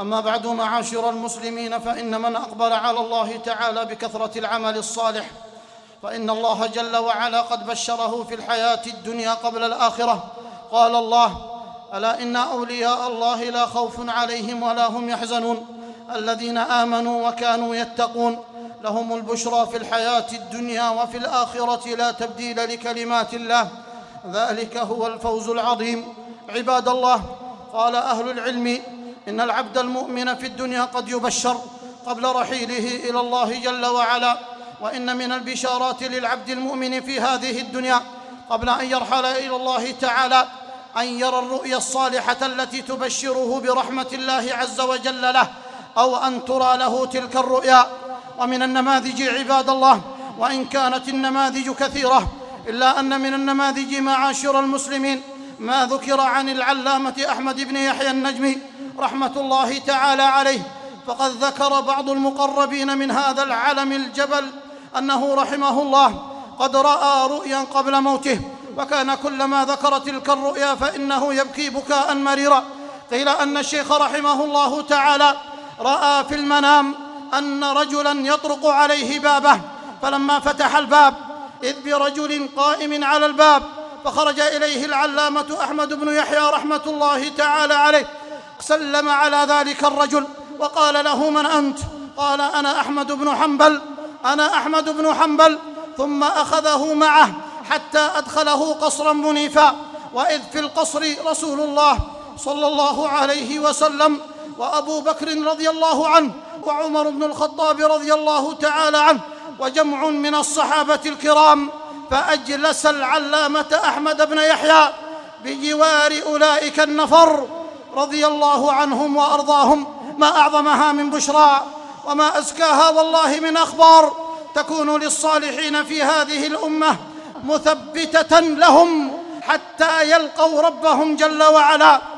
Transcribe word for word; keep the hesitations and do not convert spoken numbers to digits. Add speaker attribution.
Speaker 1: أما بعد، معاشر المسلمين، فإن من أقبل على الله تعالى بكثرة العمل الصالح فإن الله جل وعلا قد بشره في الحياة الدنيا قبل الآخرة. قال الله: ألا إن أولياء الله لا خوف عليهم ولا هم يحزنون الذين آمنوا وكانوا يتقون لهم البشرى في الحياة الدنيا وفي الآخرة لا تبديل لكلمات الله ذلك هو الفوز العظيم. عباد الله، قال أهل العلم: إن العبد المؤمن في الدنيا قد يبشر قبل رحيله إلى الله جل وعلا، وإن من البشارات للعبد المؤمن في هذه الدنيا قبل أن يرحل إلى الله تعالى أن يرى الرؤيا الصالحة التي تبشره برحمة الله عز وجل له، أو أن ترى له تلك الرؤيا. ومن النماذج عباد الله، وإن كانت النماذج كثيرة، إلا أن من النماذج معاشر المسلمين ما ذكر عن العلامة أحمد بن يحيى النجمي رحمة الله تعالى عليه. فقد ذكر بعض المقربين من هذا العلم الجبل أنه رحمه الله قد رأى رؤيا قبل موته، وكان كلما ذكر تلك الرؤيا فإنه يبكي بكاء مريرا. قيل أن الشيخ رحمه الله تعالى رأى في المنام أن رجلا يطرق عليه بابه، فلما فتح الباب إذ برجل قائم على الباب، فخرج إليه العلامة أحمد بن يحيى رحمة الله تعالى عليه، سلم على ذلك الرجل وقال له: من أنت؟ قال: أنا أحمد بن حنبل أنا أحمد بن حنبل ثم أخذه معه حتى أدخله قصرا منيفا، وإذ في القصر رسول الله صلى الله عليه وسلم وأبو بكر رضي الله عنه وعمر بن الخطاب رضي الله تعالى عنه وجمع من الصحابة الكرام، فأجلس العلامة أحمد بن يحيى بجوار أولئك النفر رضي الله عنهم وأرضاهم. ما أعظمها من بشرى وما أزكاها والله من أخبار تكون للصالحين في هذه الأمة مثبتة لهم حتى يلقوا ربهم جل وعلا.